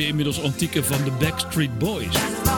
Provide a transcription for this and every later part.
inmiddels antieke van de Backstreet Boys.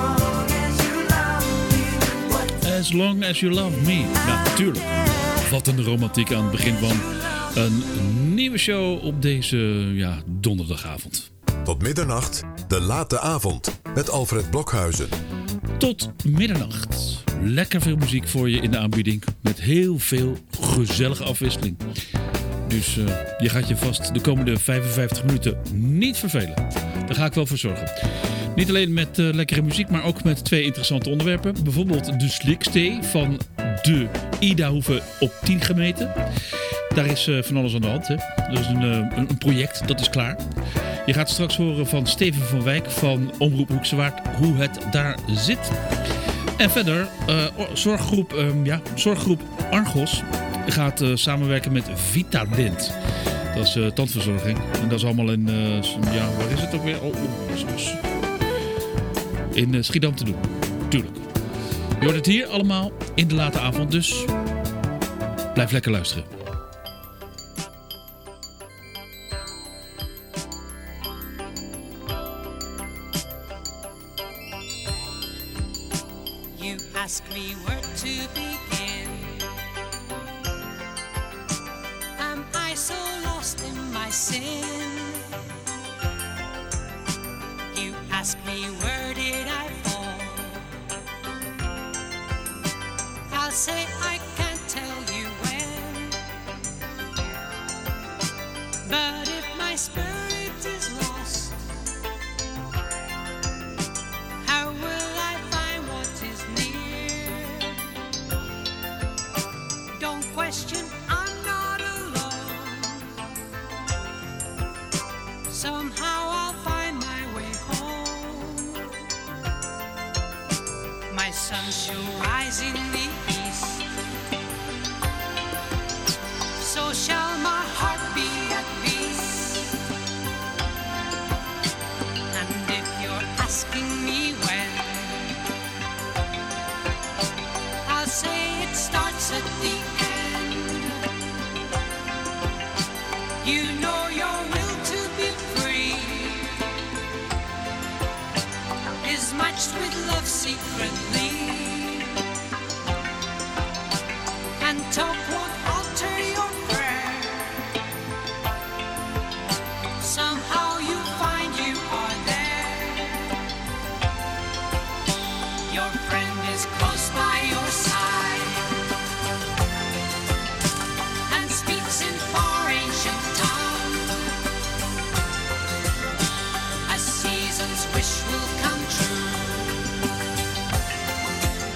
As long as you love me. Ja, natuurlijk. Wat een romantiek aan het begin van een nieuwe show op deze donderdagavond. Tot middernacht, de late avond met Alfred Blokhuizen. Tot middernacht. Lekker veel muziek voor je in de aanbieding. Met heel veel gezellige afwisseling. Dus je gaat je vast de komende 55 minuten niet vervelen. Daar ga ik wel voor zorgen. Niet alleen met lekkere muziek, maar ook met 2 interessante onderwerpen. Bijvoorbeeld de slikstee van de Idahoeve op 10 gemeten. Daar is van alles aan de hand. Hè? Dat is een project, dat is klaar. Je gaat straks horen van Steven van Wijk van Omroep Hoekse Waard hoe het daar zit. En verder, zorggroep Argos gaat samenwerken met Vitadent. Dat is tandverzorging. En dat is allemaal in, waar is het ook weer? In Schiedam te doen. Tuurlijk. Je hoort het hier allemaal in de late avond, dus blijf lekker luisteren. You ask me where to begin. Am I so lost in my sin? You ask me where did I fall? I'll say I can't tell you when. But if my spirit is lost, how will I find what is near? Don't question, I'm not alone. Somehow I'll find my way home. My sun shall rise in the east, so shall my heart be at peace. And if you're asking me when, I'll say it starts at the end. You know your will to be free is matched with love secretly, and talk won't alter your prayer. Somehow you find you are there. Your friend is close by your side and speaks in far ancient tongue. A season's wish will come true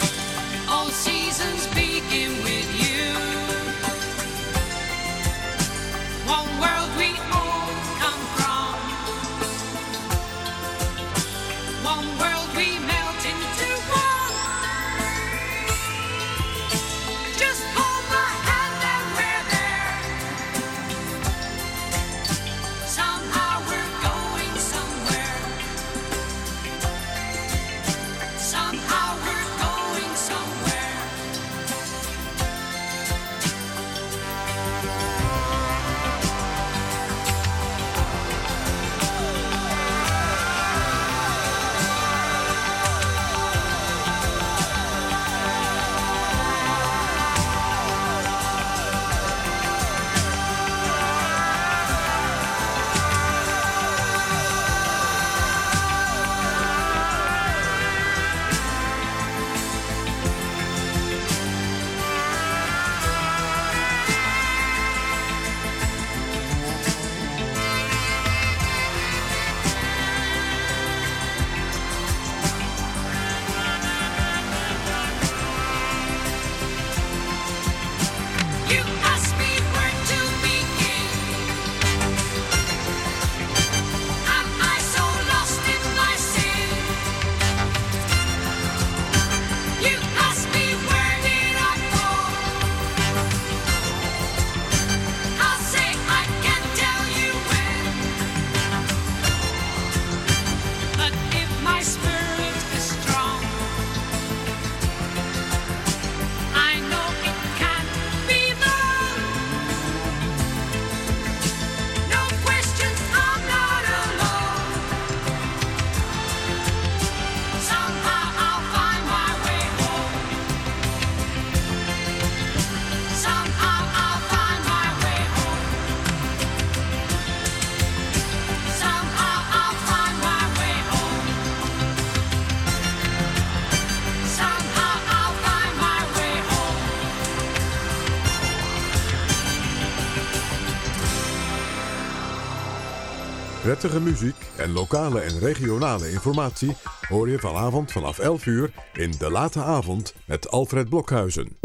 Prettige muziek en lokale en regionale informatie hoor je vanavond vanaf 11 uur in De Late Avond met Alfred Blokhuizen.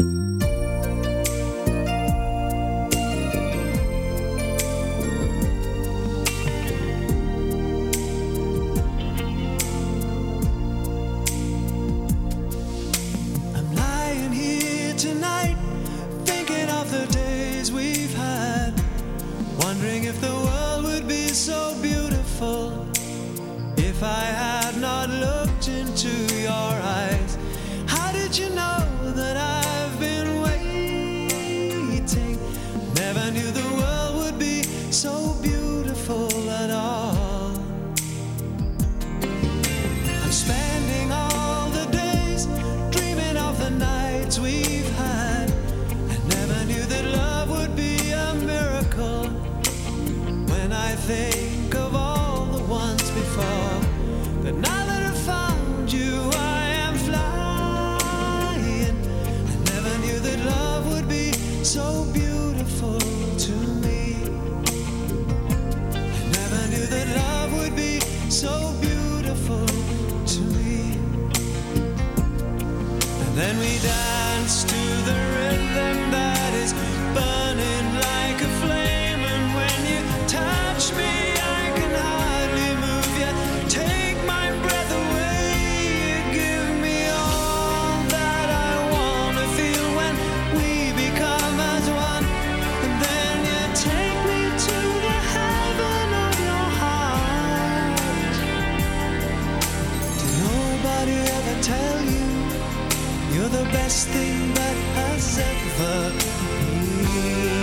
I'm lying here tonight, thinking of the days we've had, wondering if the world would be so beautiful if I had not looked into your eyes. How did you know that I've been waiting? Never knew the world would be so beautiful at all. I'm spending all the days dreaming of the nights we've had. I never knew that love would be a miracle. When I think of all the ones before, but now that I've found you, I am flying. I never knew that love would be so beautiful to me. I never knew that love would be so beautiful to me. And then we dance to the rhythm that is burning like a flame. And when you touch me, I can hardly move yet. Take my breath away. You give me all that I want to feel when we become as one. And then you take me to the heaven of your heart. Did nobody ever tell you you're the best thing that has ever been?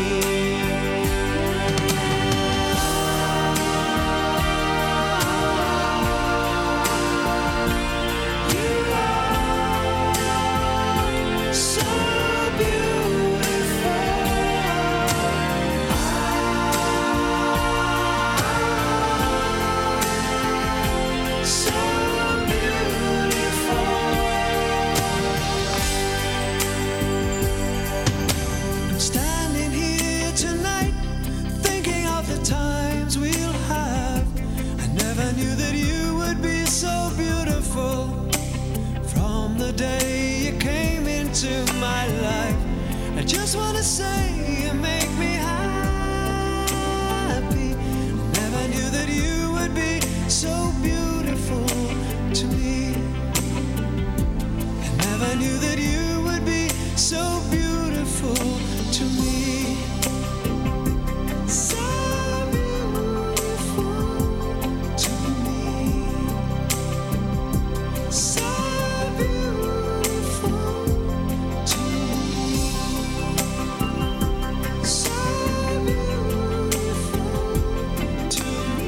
So beautiful, so beautiful. I'm standing here tonight, thinking of the times we'll have. I never knew that you would be so beautiful. From the day you came into my life, I just wanna say you make me happy. I never knew that you would be so beautiful to me. I never knew that you would be so beautiful to me. So beautiful to me. So beautiful to me. So beautiful to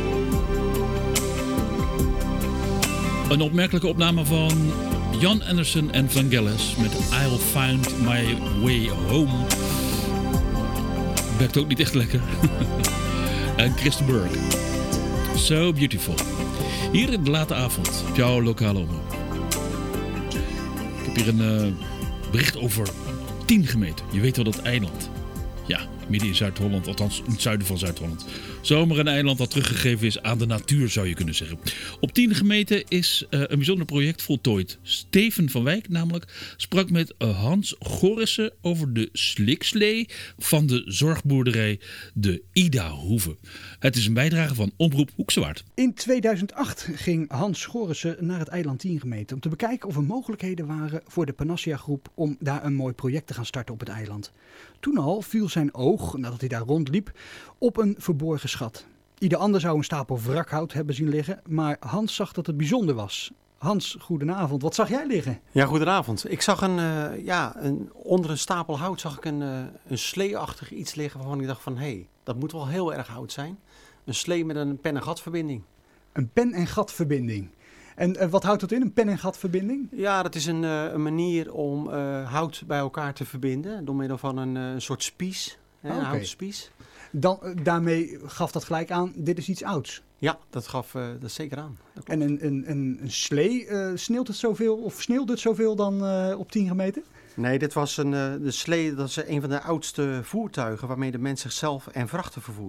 me. Een opmerkelijke opname van Jan Anderson en Vangelis met I'll Find My Way Home. Werkt ook niet echt lekker. En Chris Berg. So Beautiful. Hier in De Late Avond op jouw lokale omroep. Ik heb hier een bericht over 10 gemeten. Je weet wel dat eiland. Ja, midden in Zuid-Holland, althans in het zuiden van Zuid-Holland. Zomaar een eiland dat teruggegeven is aan de natuur, zou je kunnen zeggen. Op 10 gemeten is een bijzonder project voltooid. Steven van Wijk namelijk sprak met Hans Gorissen over de slikslee van de zorgboerderij de Ida Hoeve. Het is een bijdrage van Omroep Hoekse Waard. In 2008 ging Hans Gorissen naar het eiland 10 gemeten om te bekijken of er mogelijkheden waren voor de Panacea Groep om daar een mooi project te gaan starten op het eiland. Toen al viel zijn oog, nadat hij daar rondliep, op een verborgen schat. Ieder ander zou een stapel wrakhout hebben zien liggen, maar Hans zag dat het bijzonder was. Hans, goedenavond. Wat zag jij liggen? Ja, goedenavond. Ik zag onder een stapel hout zag ik een sleeachtig iets liggen waarvan ik dacht van, hé, dat moet wel heel erg hout zijn. Een slee met een pen- en gatverbinding. Een pen- en gatverbinding. En wat houdt dat in, een pen- en gatverbinding? Ja, dat is een manier om hout bij elkaar te verbinden door middel van een soort spies, een houten spies. Daarmee gaf dat gelijk aan, dit is iets ouds. Ja, dat gaf dat zeker aan. Dat en een slee, sneeuwt het zoveel of sneeuwde het zoveel dan op 10 gemeten? Nee, dit was de slee, dat is een van de oudste voertuigen waarmee de mens zichzelf en vrachten vervoerde.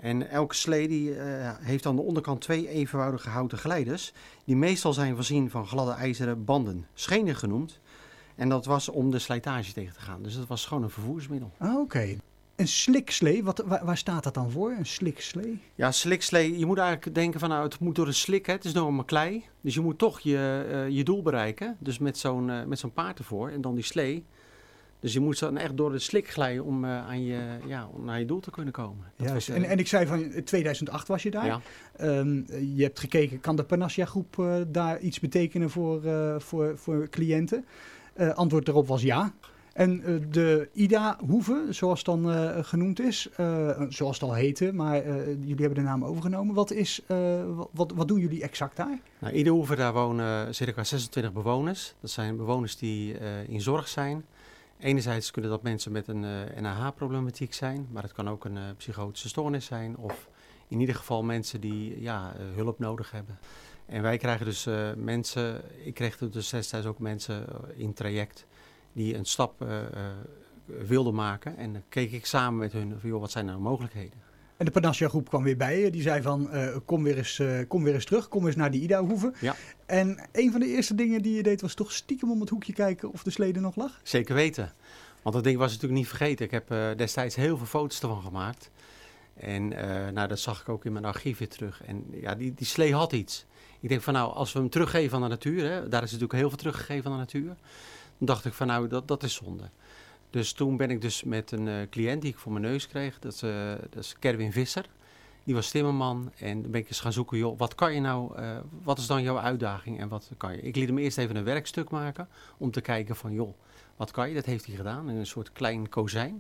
En elke slee die, heeft aan de onderkant 2 evenwijdige houten glijders, die meestal zijn voorzien van gladde ijzeren banden, schenen genoemd. En dat was om de slijtage tegen te gaan. Dus dat was gewoon een vervoersmiddel. Oké. Een slikslee, waar staat dat dan voor? Een slikslee? Ja, slikslee, je moet eigenlijk denken van, nou, het moet door de slik, hè. Het is door een klei. Dus je moet toch je doel bereiken. Dus met zo'n paard ervoor en dan die slee. Dus je moet dan echt door de slik glijden om naar je doel te kunnen komen. Juist. En ik zei van 2008 was je daar. Ja. Je hebt gekeken, kan de Panacea Groep daar iets betekenen voor cliënten? Antwoord daarop was ja. En de IDA-hoeve, zoals dan genoemd is, zoals het al heette, maar jullie hebben de naam overgenomen. Wat doen jullie exact daar? Nou, IDA-hoeve, daar wonen circa 26 bewoners. Dat zijn bewoners die in zorg zijn. Enerzijds kunnen dat mensen met een NAH-problematiek zijn, maar het kan ook een psychotische stoornis zijn. Of in ieder geval mensen die hulp nodig hebben. En wij krijgen dus mensen, ik kreeg dus destijds ook mensen in traject die een stap wilden maken. En dan keek ik samen met hun van, joh, wat zijn nou mogelijkheden? En de Panacea Groep kwam weer bij je. Die zei van, kom weer eens terug. Kom eens naar die IDA-hoeve. Ja. En een van de eerste dingen die je deed was toch stiekem om het hoekje kijken of de slee er nog lag? Zeker weten. Want dat ding was natuurlijk niet vergeten. Ik heb destijds heel veel foto's ervan gemaakt. En dat zag ik ook in mijn archief weer terug. En ja, die slee had iets. Ik denk van, nou, als we hem teruggeven aan de natuur, hè, daar is natuurlijk heel veel teruggegeven aan de natuur. Dan dacht ik van, nou, dat is zonde. Dus toen ben ik dus met een cliënt die ik voor mijn neus kreeg. Dat is Kerwin Visser. Die was timmerman. En dan ben ik eens gaan zoeken, joh, wat kan je nou, wat is dan jouw uitdaging en wat kan je? Ik liet hem eerst even een werkstuk maken om te kijken van, joh, wat kan je? Dat heeft hij gedaan in een soort klein kozijn.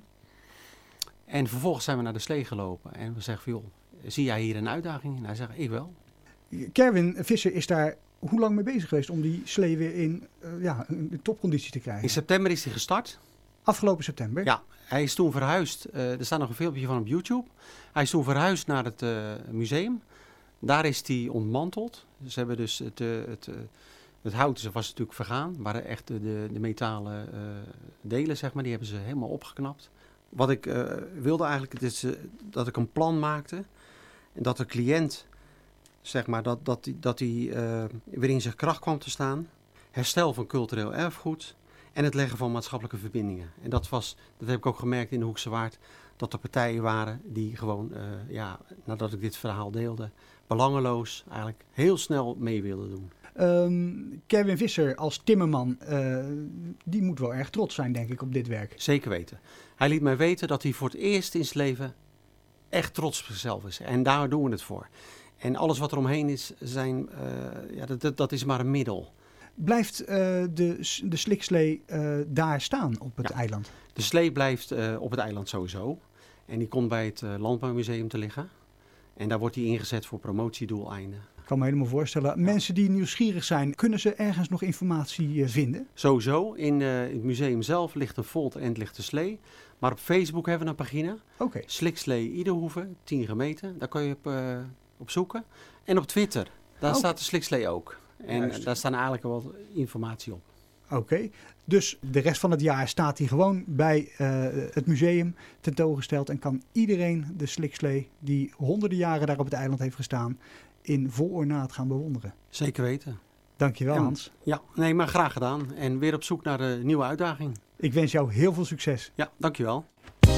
En vervolgens zijn we naar de slee gelopen. En we zeggen van, joh, zie jij hier een uitdaging in? Hij zegt, ik wel. Kerwin Visser is daar hoe lang mee bezig geweest om die slee weer in topconditie te krijgen? In september is hij gestart. Afgelopen september? Ja, hij is toen verhuisd. Er staat nog een filmpje van op YouTube. Hij is toen verhuisd naar het museum. Daar is hij ontmanteld. Ze hebben dus het hout was natuurlijk vergaan. Maar echt de metalen delen, zeg maar, die hebben ze helemaal opgeknapt. Wat ik wilde eigenlijk, is dat ik een plan maakte. En dat de cliënt, zeg maar, dat hij weer in zijn kracht kwam te staan. Herstel van cultureel erfgoed. En het leggen van maatschappelijke verbindingen. En dat heb ik ook gemerkt in de Hoekse Waard. Dat er partijen waren die gewoon, nadat ik dit verhaal deelde, belangeloos eigenlijk heel snel mee wilden doen. Kerwin Visser als timmerman, die moet wel erg trots zijn, denk ik, op dit werk. Zeker weten. Hij liet mij weten dat hij voor het eerst in zijn leven echt trots op zichzelf is. En daar doen we het voor. En alles wat er omheen is, dat is maar een middel. Blijft de slikslee daar staan op het eiland? De slee blijft op het eiland sowieso. En die komt bij het Landbouwmuseum te liggen. En daar wordt die ingezet voor promotiedoeleinden. Ik kan me helemaal voorstellen. Ja. Mensen die nieuwsgierig zijn, kunnen ze ergens nog informatie vinden? Sowieso. In het museum zelf ligt een folder en ligt de slee. Maar op Facebook hebben we een pagina. Okay. Slikslee Iderhoeve, 10 gemeten. Daar kan je op zoeken. En op Twitter, daar staat de slikslee ook. En daar staan eigenlijk wel informatie op. Oké, dus de rest van het jaar staat hij gewoon bij het museum tentoongesteld en kan iedereen de slikslee die honderden jaren daar op het eiland heeft gestaan in vol ornaat gaan bewonderen. Zeker weten. Dankjewel, Hans. Ja, nee, maar graag gedaan. En weer op zoek naar de nieuwe uitdaging. Ik wens jou heel veel succes. Ja, dankjewel.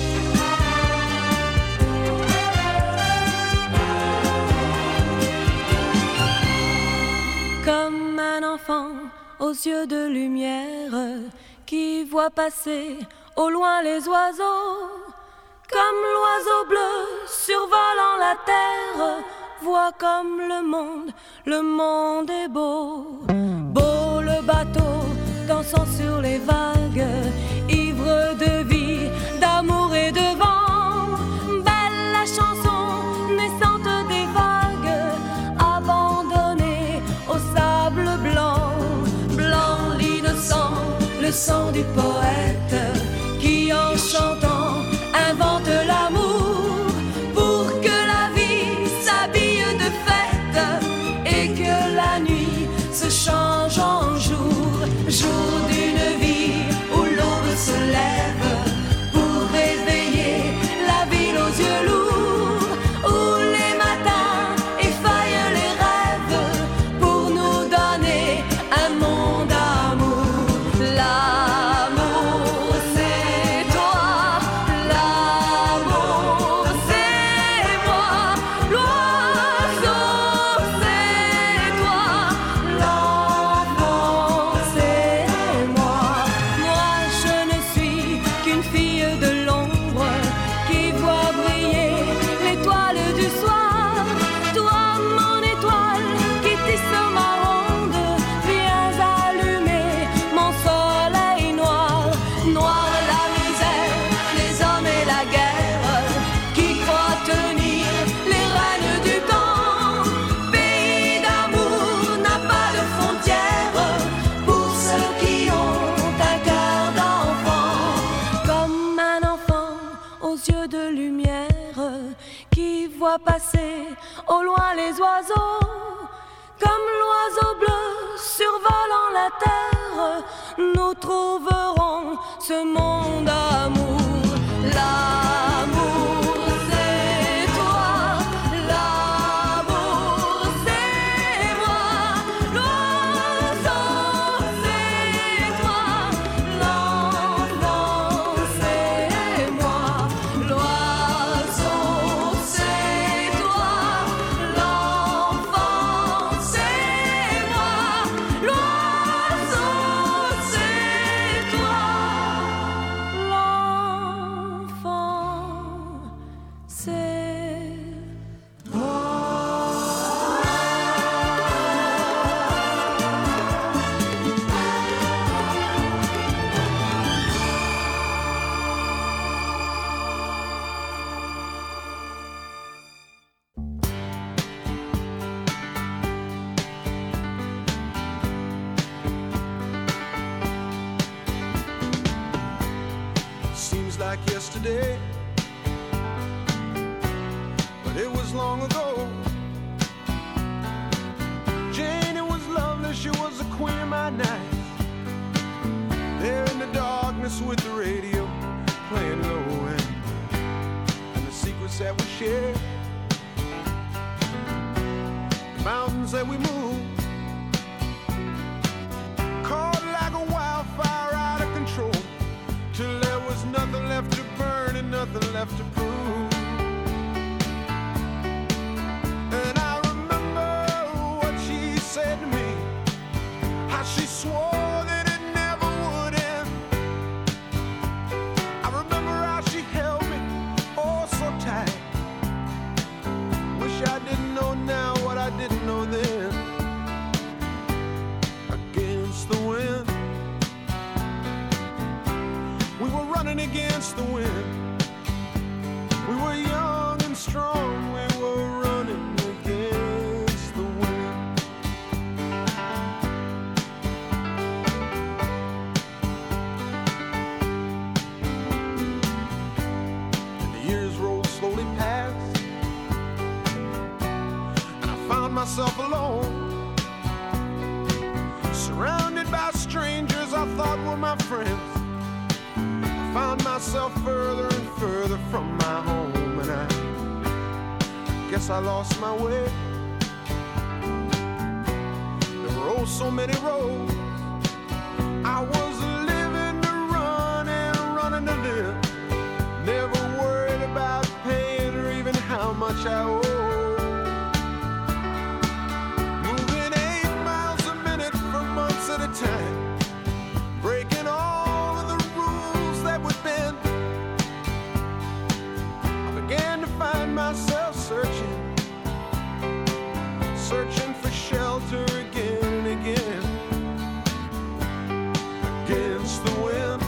Comme un enfant aux yeux de lumière qui voit passer au loin les oiseaux. Comme l'oiseau bleu survolant la terre, voit comme le monde est beau. Beau le bateau dansant sur les vagues, ivre de vie, d'amour et de vent. Belle la chanson naissante des vagues, abandonnée au sable blanc. Blanc l'innocent, le sang du poète qui en chantant invente l'amour pour que la vie s'habille de fête et que la nuit se change en jour, jour d'une vie où l'aube se lève pour réveiller la ville aux yeux lourds, où la terre, nous trouverons ce monde d'amour. L'amour, c'est toi, l'amour, c'est moi, l'oiseau, c'est toi, l'enfant, c'est moi, l'oiseau, c'est toi, l'enfant, c'est moi, l'oiseau, c'est toi, l'enfant, c'est Seems like yesterday, but it was long ago. Jane, it was lovely, she was the queen of my night. There in the darkness with the radio playing low and the secrets that we shared, the mountains that we moved, caught like a wildfire out of control, till there was nothing left to burn and nothing left to prove. And I remember what she said to me, how she swore that it never would end. I remember how she held me oh so tight. Wish I didn't know now what I didn't know then. Against the wind, we were running against the wind. We were young and strong, we were running against the wind. And the years rolled slowly past, and I found myself alone, surrounded by strangers I thought were my friends. Found myself further and further from my home, and I guess I lost my way. There were oh so many roads. I was living to run and running to live, never worried about paying or even how much I owe. Moving 8 miles a minute for months at a time, breaking all of the rules that would bend. I began to find myself searching for shelter again and again. Against the wind,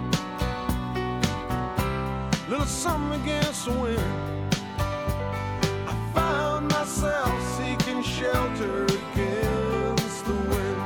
little something against the wind. I found myself seeking shelter against the wind.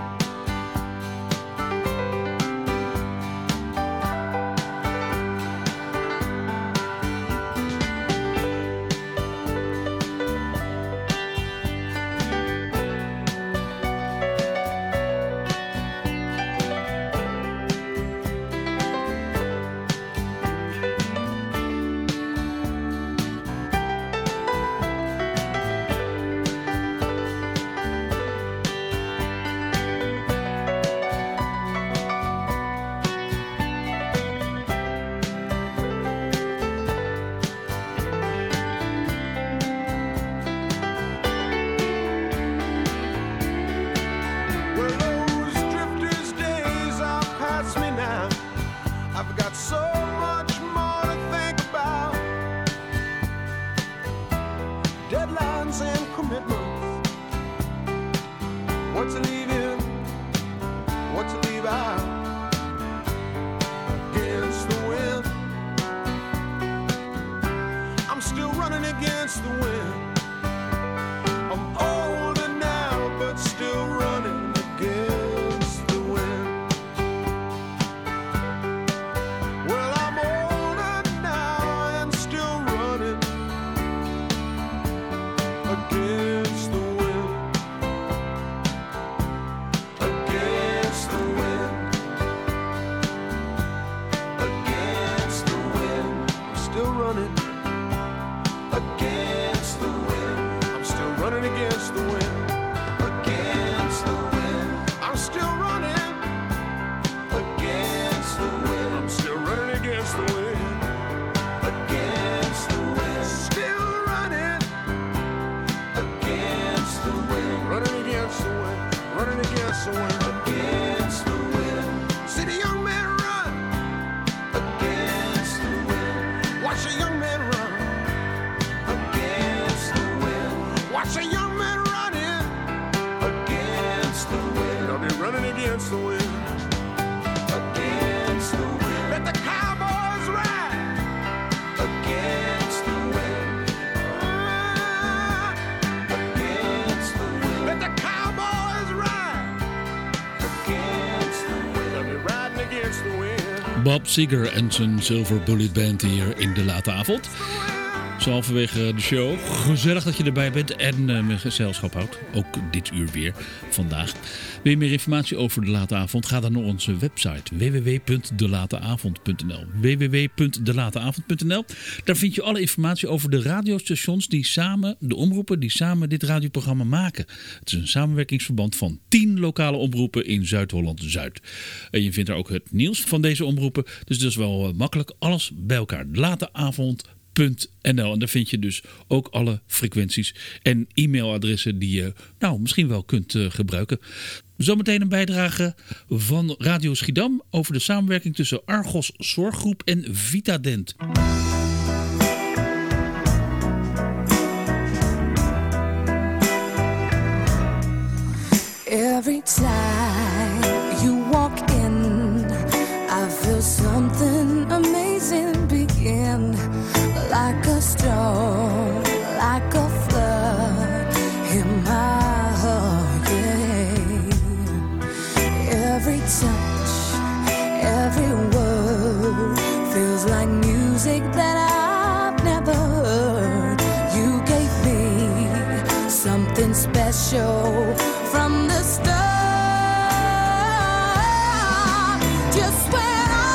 against the wind. Against the wind. See the young man run against the wind. Watch the young man run against the wind. Watch the young man running against the wind. I'll be running against the wind. Against the wind. Let the cowboys ride against the wind. Against the wind. Let the cowboys ride against the wind. I'll be riding against the wind. Bob Seger en zijn Silver Bullet Band hier in de late avond. Zo halverwege de show. Gezellig dat je erbij bent en mijn gezelschap houdt. Ook dit uur weer, vandaag. Wil je meer informatie over de late avond? Ga dan naar onze website www.delateavond.nl www.delateavond.nl. Daar vind je alle informatie over de radiostations die samen, de omroepen die samen dit radioprogramma maken. Het is een samenwerkingsverband van 10 lokale omroepen in Zuid-Holland-Zuid. En je vindt daar ook het nieuws van deze omroepen. Dus dat is wel makkelijk. Alles bij elkaar. Delateavond.nl. En daar vind je dus ook alle frequenties en e-mailadressen die je misschien wel kunt gebruiken. Zometeen een bijdrage van Radio Schiedam over de samenwerking tussen Argos Zorggroep en Vitadent. Every time you walk in, I feel something amazing begin. Like a storm, like a flood in my heart, yeah. Every touch, every word feels like music that I've never heard. You gave me something special from the start. Just when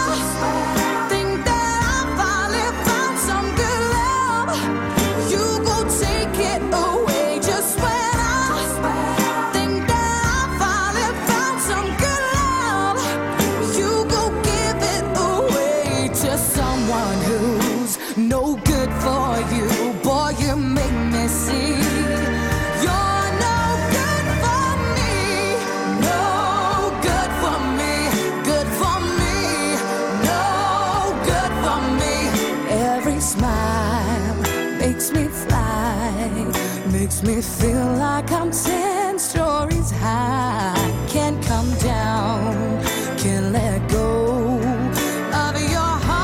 no good for you, boy, you make me see. You're no good for me, no good for me, good for me, no good for me. Every smile makes me fly, makes me feel like I'm 10 stories high. Can't come down, can't let go of your heart.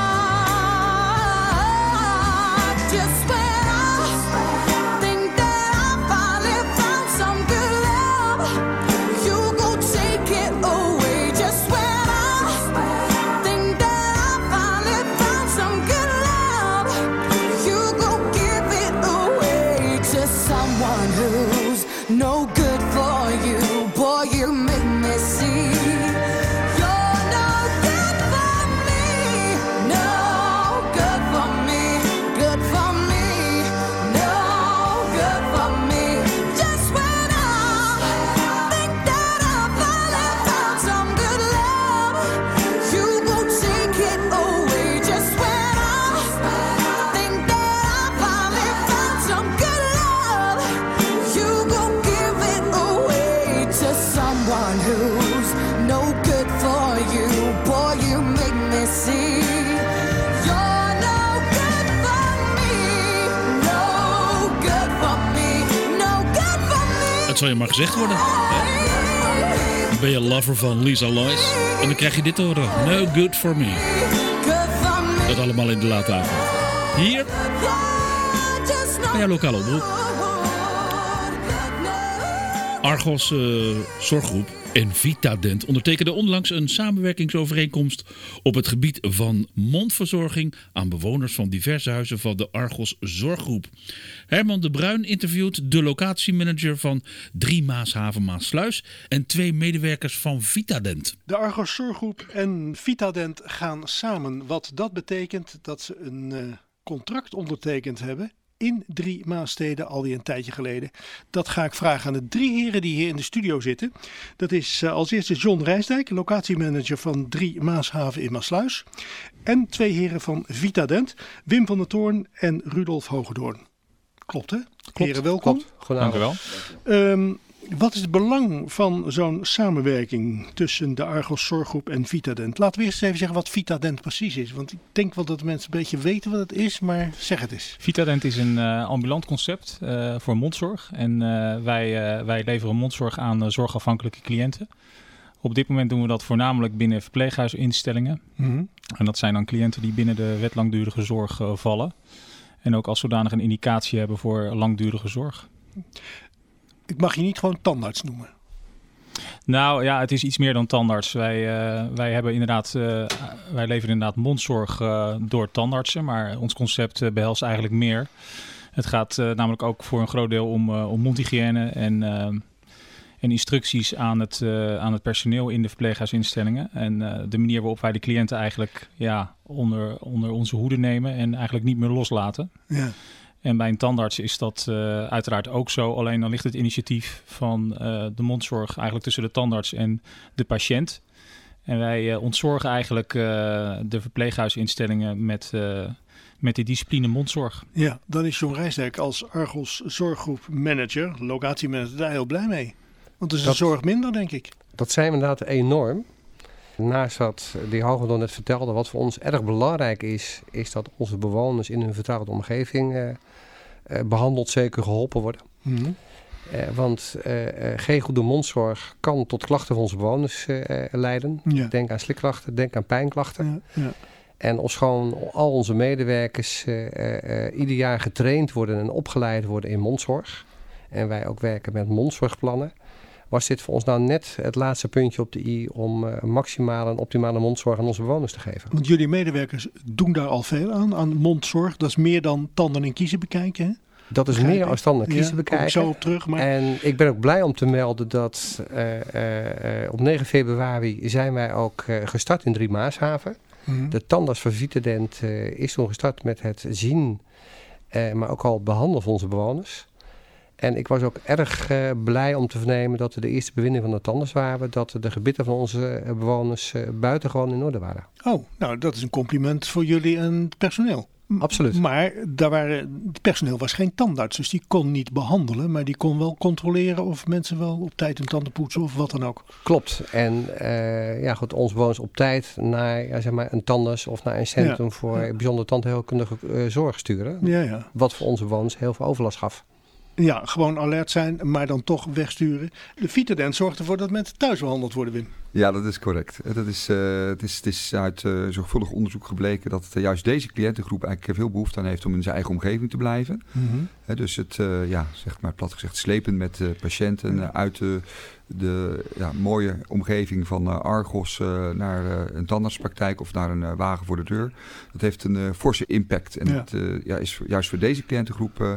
Just when I think that I finally found some good love, you go take it away. Just when I think that I finally found some good love, you go give it away to someone who's no good for you. Boy, you make me see. Het zal je maar gezegd worden. Ben je lover van Lisa Lois? En dan krijg je dit te horen. No good for me. Dat allemaal in de late avond. Hier. Bij jouw lokale omroep. Argos Zorggroep en Vitadent ondertekenden onlangs een samenwerkingsovereenkomst op het gebied van mondverzorging aan bewoners van diverse huizen van de Argos Zorggroep. Herman de Bruin interviewt de locatiemanager van 3 Maashaven Maassluis en 2 medewerkers van Vitadent. De Argos Zorggroep en Vitadent gaan samen. Wat dat betekent dat ze een contract ondertekend hebben in 3 Maassteden alweer een tijdje geleden. Dat ga ik vragen aan de 3 heren die hier in de studio zitten. Dat is als eerste John Rijsdijk, locatiemanager van 3 Maashaven in Maassluis. En 2 heren van Vitadent, Wim van der Toorn en Rudolf Hogedoorn. Klopt hè? Klopt, heren, welkom. Klopt. Dank u wel. Wat is het belang van zo'n samenwerking tussen de Argos Zorggroep en Vitadent? Laten we eerst even zeggen wat Vitadent precies is. Want ik denk wel dat mensen een beetje weten wat het is, maar zeg het eens. Vitadent is een ambulant concept voor mondzorg. En wij leveren mondzorg aan zorgafhankelijke cliënten. Op dit moment doen we dat voornamelijk binnen verpleeghuisinstellingen. Mm-hmm. En dat zijn dan cliënten die binnen de wet langdurige zorg vallen. En ook als zodanig een indicatie hebben voor langdurige zorg. Ik mag je niet gewoon tandarts noemen. Nou ja, het is iets meer dan tandarts. Wij leveren inderdaad mondzorg door tandartsen. Maar ons concept behelst eigenlijk meer. Het gaat namelijk ook voor een groot deel om mondhygiëne en instructies aan het personeel in de verpleeghuisinstellingen. En de manier waarop wij de cliënten eigenlijk onder onze hoede nemen en eigenlijk niet meer loslaten. Ja. En bij een tandarts is dat uiteraard ook zo. Alleen dan ligt het initiatief van de mondzorg eigenlijk tussen de tandarts en de patiënt. En wij ontzorgen eigenlijk de verpleeghuisinstellingen met die discipline mondzorg. Ja, dan is John Rijsdijk als Argos Zorggroep manager, locatiemanager, daar heel blij mee. Want het is een zorg minder, denk ik. Dat zijn we inderdaad enorm. Naast wat de heer Hoogendoorn net vertelde, wat voor ons erg belangrijk is dat onze bewoners in hun vertrouwde omgeving behandeld, zeker geholpen worden. Mm-hmm. Want geen goede mondzorg kan tot klachten van onze bewoners leiden. Ja. Denk aan slikklachten, denk aan pijnklachten. Ja. En ofschoon al onze medewerkers ieder jaar getraind worden en opgeleid worden in mondzorg. En wij ook werken met mondzorgplannen. Was dit voor ons nou net het laatste puntje op de i om maximale en optimale mondzorg aan onze bewoners te geven. Want jullie medewerkers doen daar al veel aan mondzorg. Dat is meer dan tanden en kiezen bekijken, hè? Dat is meer als tanden en kiezen bekijken. Kom ik zo op terug. Maar... En ik ben ook blij om te melden dat op 9 februari zijn wij ook gestart in 3 Maashaven. Mm-hmm. De tandarts van Vitadent is toen gestart met het zien, maar ook al het behandelen van onze bewoners. En ik was ook erg blij om te vernemen dat de eerste bevindingen van de tandarts waren, dat de gebitten van onze bewoners buitengewoon in orde waren. Oh, nou dat is een compliment voor jullie en het personeel. Absoluut. Maar het personeel was geen tandarts, dus die kon niet behandelen, maar die kon wel controleren of mensen wel op tijd hun tanden poetsen of wat dan ook. Klopt. En goed, onze bewoners op tijd naar zeg maar een tandarts of naar een centrum voor bijzondere tandheelkundige zorg sturen. Ja. Wat voor onze bewoners heel veel overlast gaf. Ja, gewoon alert zijn, maar dan toch wegsturen. De Vitadent zorgt ervoor dat mensen thuis behandeld worden, Wim. Ja, dat is correct. Het is uit zorgvuldig onderzoek gebleken dat juist deze cliëntengroep eigenlijk veel behoefte aan heeft om in zijn eigen omgeving te blijven. Mm-hmm. Dus het, zeg maar plat gezegd, slepen met patiënten uit de mooie omgeving van Argos naar een tandartspraktijk of naar een wagen voor de deur. Dat heeft een forse impact. En het is juist voor deze cliëntengroep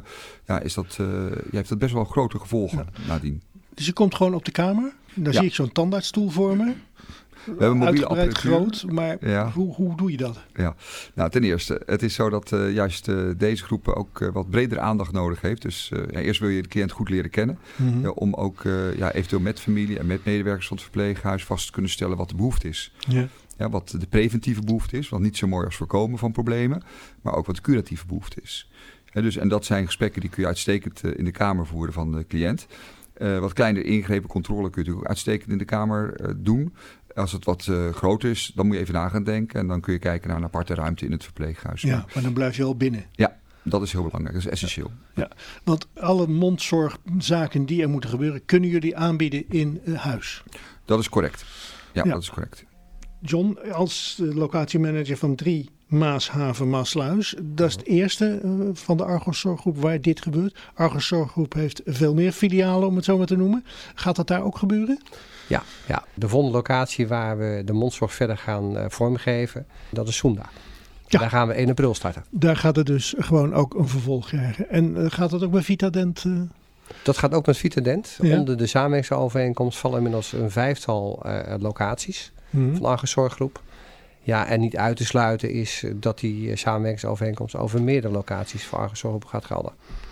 heeft dat best wel grote gevolgen nadien. Dus je komt gewoon op de kamer. Dan zie ik zo'n tandartsstoel voor me. We hebben mobiele uitgebreid apparatuur. groot, maar hoe doe je dat? Ja, nou ten eerste, het is zo dat juist deze groep ook wat bredere aandacht nodig heeft. Dus eerst wil je de cliënt goed leren kennen. Mm-hmm. Om ook eventueel met familie en met medewerkers van het verpleeghuis vast te kunnen stellen wat de behoefte is. Ja. Ja, wat de preventieve behoefte is, wat niet zo mooi als voorkomen van problemen. Maar ook wat de curatieve behoefte is. En dat zijn gesprekken die kun je uitstekend in de kamer voeren van de cliënt. Wat kleinere ingrepen, controle kun je natuurlijk ook uitstekend in de kamer doen. Als het wat groter is, dan moet je even na gaan denken. En dan kun je kijken naar een aparte ruimte in het verpleeghuis. Ja, maar dan blijf je al binnen. Ja, dat is heel belangrijk. Dat is essentieel. Ja, want alle mondzorgzaken die er moeten gebeuren, kunnen jullie aanbieden in huis? Dat is correct. Ja, dat is correct. John, als locatiemanager van 3 Maashaven, Maasluis. Dat is het eerste van de Argos Zorggroep waar dit gebeurt. Argos Zorggroep heeft veel meer filialen, om het zo maar te noemen. Gaat dat daar ook gebeuren? Ja. De volgende locatie waar we de mondzorg verder gaan vormgeven, dat is Sunda. Ja. Daar gaan we 1 april starten. Daar gaat het dus gewoon ook een vervolg krijgen. En gaat dat ook bij Vitadent? Dat gaat ook met Vitadent. Ja. Onder de samenwerkingsovereenkomst vallen inmiddels een 5-tal locaties van Argos Zorggroep. Ja, en niet uit te sluiten is dat die samenwerkingsovereenkomst over meerdere locaties voor Argos Zorggroep gaat gelden.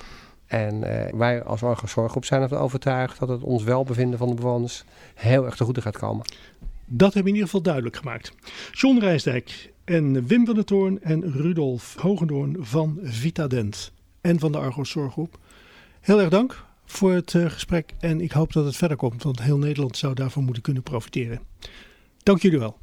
En wij als Argos Zorggroep zijn ervan overtuigd dat het ons welbevinden van de bewoners heel erg te goede gaat komen. Dat hebben we in ieder geval duidelijk gemaakt. John Rijsdijk en Wim van der Toorn en Rudolf Hoogendoorn van Vitadent en van de Argos Zorggroep. Heel erg dank voor het gesprek en ik hoop dat het verder komt, want heel Nederland zou daarvan moeten kunnen profiteren. Dank jullie wel.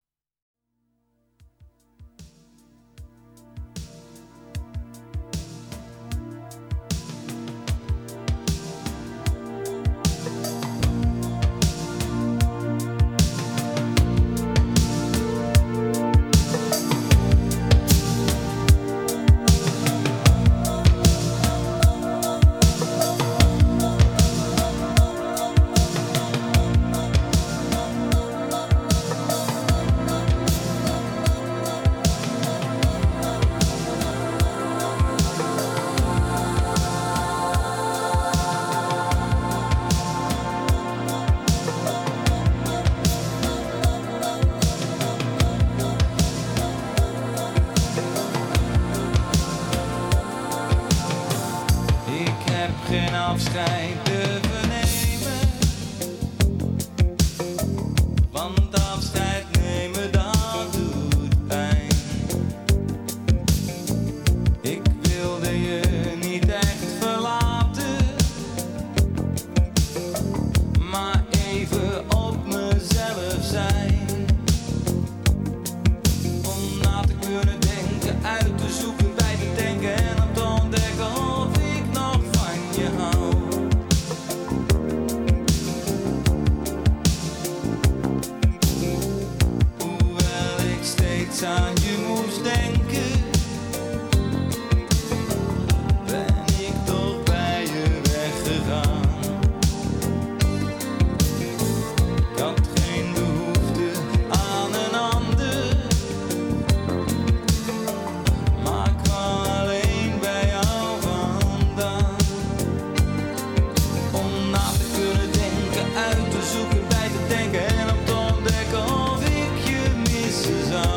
Geen afscheid durven nemen, want afscheid nemen dat doet pijn. Ik wilde je niet echt verlaten, maar even op mezelf zijn. Om na te kunnen denken, uit te zoeken, bij te denken en om te ontdekken of ik nog van je hou. Hoewel ik steeds aan je moest denken, ben ik toch bij je weggegaan. Ik had geen behoefte aan een ander, maar ik kwam alleen bij jou vandaan. Om na te kunnen denken, uit te zoeken, bij te denken en om te ontdekken of ik je missen zou.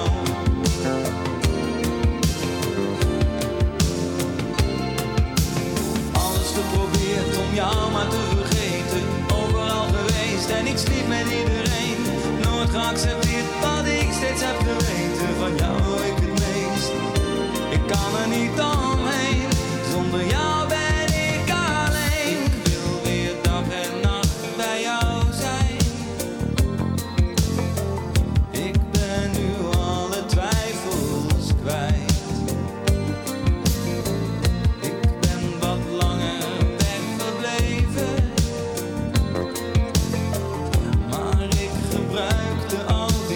Alles geprobeerd om jou maar te vergeten, overal geweest en ik sliep met iedereen. Nooit geaccepteerd wat ik steeds heb geweten, van jou hou ik het meest. Ik kan er niet omheen, zonder jou ben ik alleen. Ik wil weer dag en nacht bij jou zijn. Ik ben nu alle twijfels kwijt. Ik ben wat langer weggebleven, maar ik gebruikte al die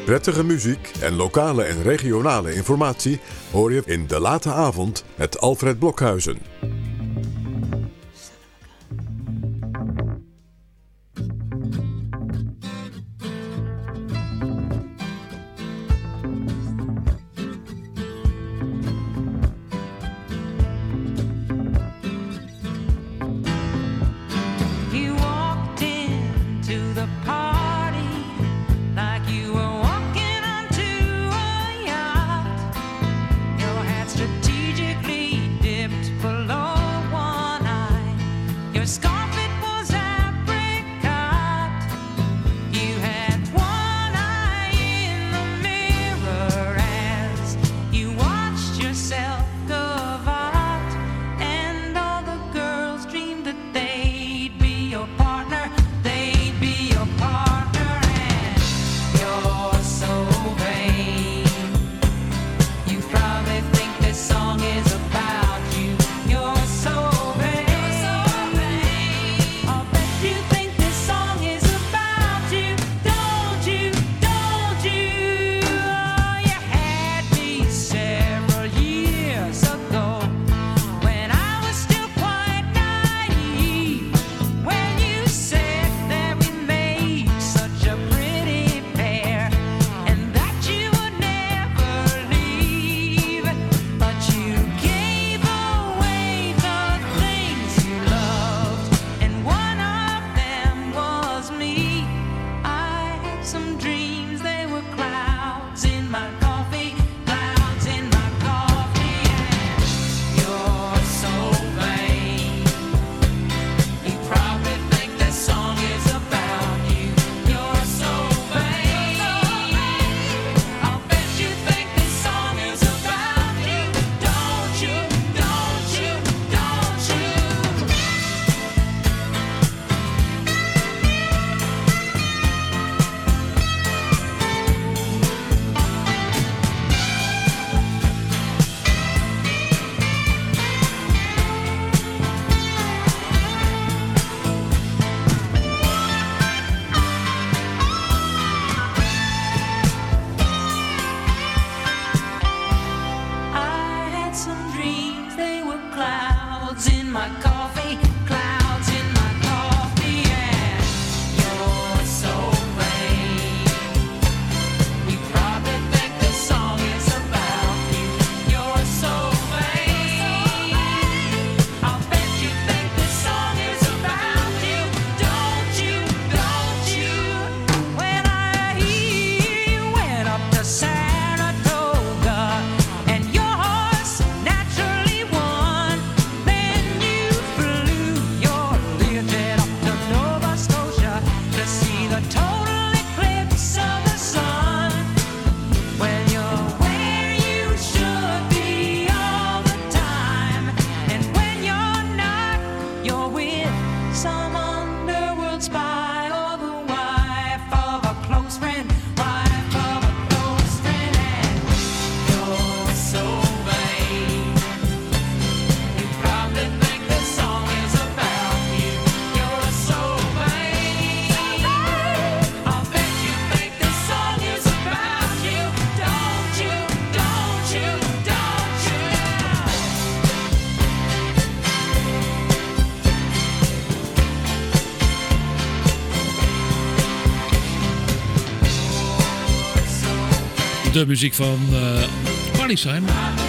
Prettige muziek en lokale en regionale informatie hoor je in De Late Avond met Alfred Blokhuizen. De muziek van Partytime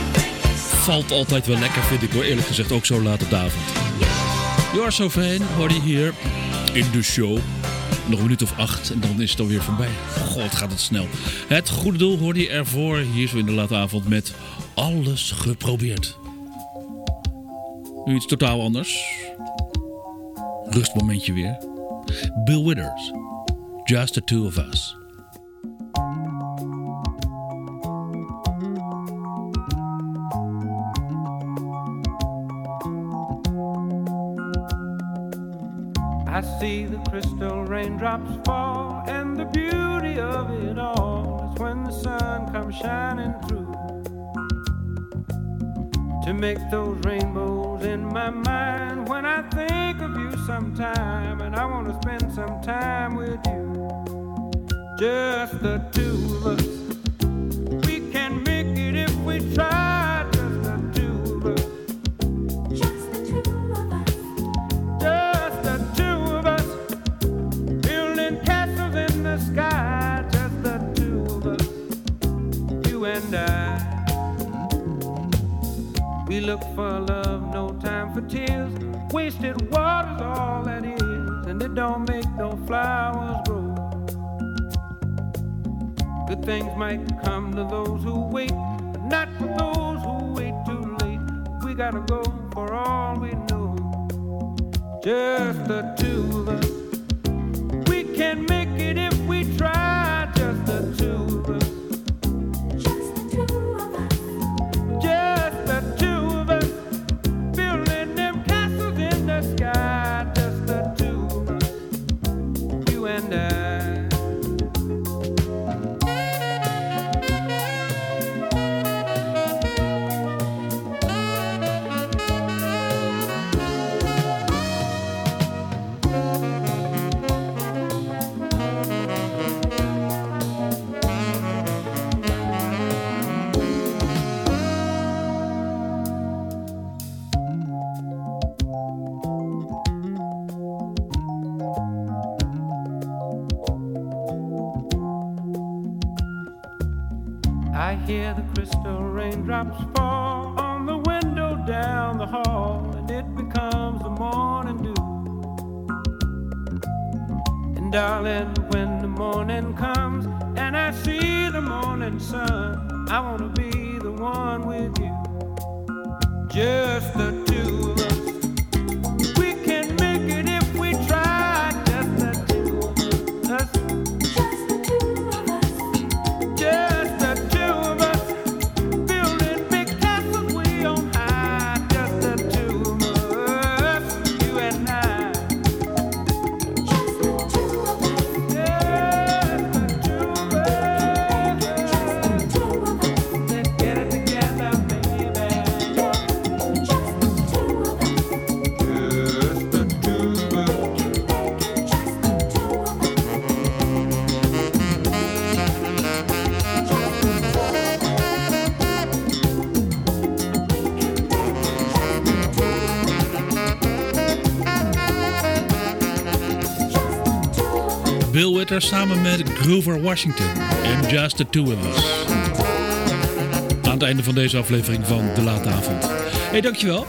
valt altijd wel lekker, vind ik hoor. Eerlijk gezegd ook zo laat op de avond. You're So Fijn hoor je hier in de show. Nog een minuut of 8 en dan is het alweer voorbij. God, gaat het snel. Het goede doel hoorde je ervoor. Hier zo in de late avond met Alles Geprobeerd. Nu iets totaal anders. Rustmomentje weer. Bill Withers. Just the Two of Us. I see the crystal raindrops fall, and the beauty of it all is when the sun comes shining through to make those rainbows in my mind. When I think of you sometime, and I want to spend some time with you, just the two of us. We can make it if we try, just the two of us. Just the two of us. Just the two of us. Building castles in the sky, just the two of us. You and I. We look for love, no time for tears. Wasted water's all that is, and it don't make no flowers grow. Good things might come to those who wait, but not for those who wait too late. We gotta go for all we know. Just the two of us. We can make it if we try. Just the two of us. Just the two of us. Just the two of us. Building them castles in the sky. Just the two of us. You and I. I hear the crystal raindrops fall on the window down the hall, and it becomes the morning dew. And darling, when the morning comes and I see the morning sun, I wanna be the one with you. Just the two of us. We can make it if we try. Just the two of us. Just the two of us. Just the two of us. Building big castles way on high. Just the two of us. You and I. Just the two of us. Just the two of us. Just the two of us. Let's get it together, baby. Just the two of us. Just the two of us. Bill Withers samen met Grover Washington en Just the Two of Us. Aan het einde van deze aflevering van De Late Avond. Hey, dankjewel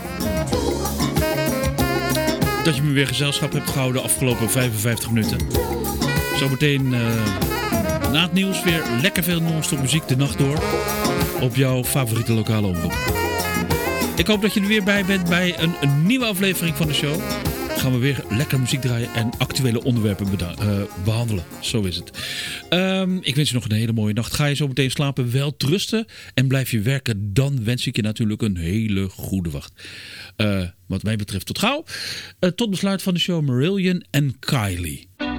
dat je me weer gezelschap hebt gehouden de afgelopen 55 minuten. Zometeen na het nieuws weer lekker veel non-stop muziek de nacht door op jouw favoriete lokale omroep. Ik hoop dat je er weer bij bent bij een nieuwe aflevering van de show. Gaan we weer lekker muziek draaien en actuele onderwerpen behandelen. Zo is het. Ik wens je nog een hele mooie nacht. Ga je zo meteen slapen, wel rusten en blijf je werken. Dan wens ik je natuurlijk een hele goede wacht. Wat mij betreft tot gauw. Tot besluit van de show Marillion en Kylie.